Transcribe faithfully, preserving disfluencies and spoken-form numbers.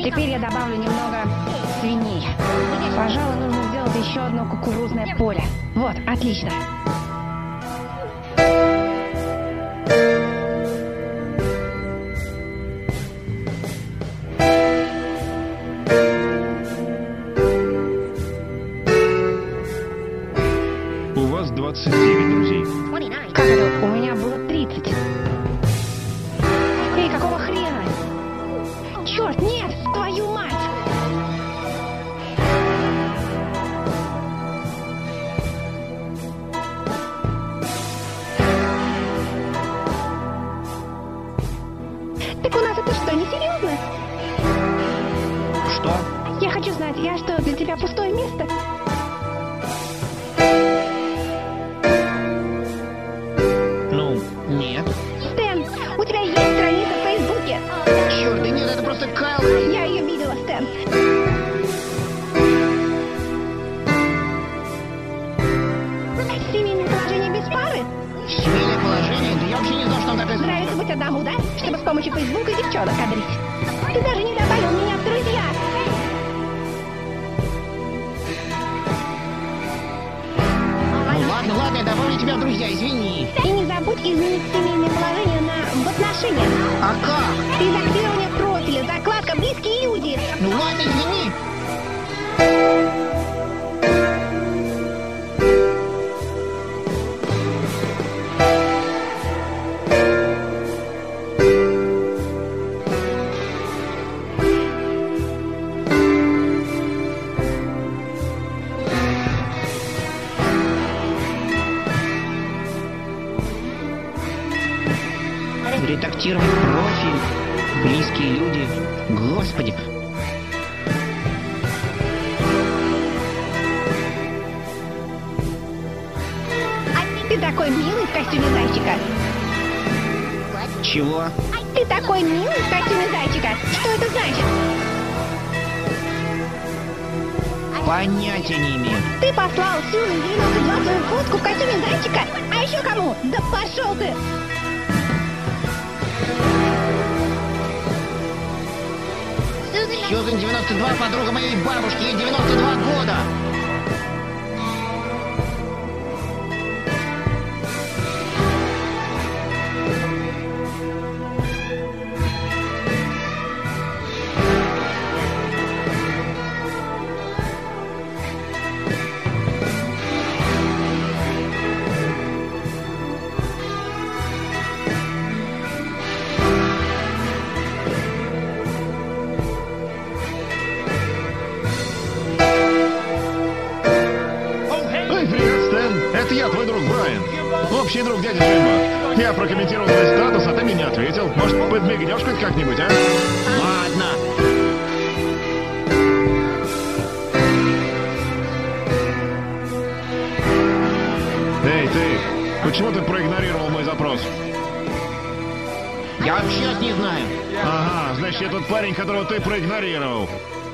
Теперь я добавлю немного свиней. Пожалуй, нужно сделать еще одно кукурузное поле. Вот, отлично. У вас двадцать девять друзей. Как это? У меня было тридцать. Эй, какого хрена? Черт, нет! Твою мать! Так у нас это что, не серьезно? Что? Я хочу знать, я что, для тебя пустое место? Ну, нет. Стэн, у тебя есть страница в Фейсбуке? Черт, да нет, это просто Кайл. Я ее видела, Стэн. Семейное положение без пары? Семейное положение? Да я вообще не знал, что он так... Нравится быть одному, да? Чтобы с помощью Фейсбука девчонок кадрить. Ты даже не добавил меня в друзья. Ну ладно, ладно, я добавлю тебя в друзья, извини. И не забудь изменить семейное положение на в отношениях. А как? Редактирование профиля, закладка «Близкие люди». Ну ладно, извини. Редактировать профиль, близкие люди. Господи. Ты такой милый в костюме зайчика. Чего? Ты такой милый в костюме зайчика. Что это значит? Понятия не имею. Ты послал Сьюзен девяносто два свою фотку в костюме зайчика? А еще кому? Да пошел ты! Сьюзен девяносто два, подруга моей бабушки, ей девяносто два года. Эй, привет, Стэн. Это я, твой друг Брайан. Общий друг дяди Джима. Я прокомментировал твой статус, а ты мне не ответил. Может, подмигнешь хоть как-нибудь, а? Ладно. Эй, ты, почему ты проигнорировал мой запрос? Я вообще не знаю. Ага, значит, я тот парень, которого ты проигнорировал.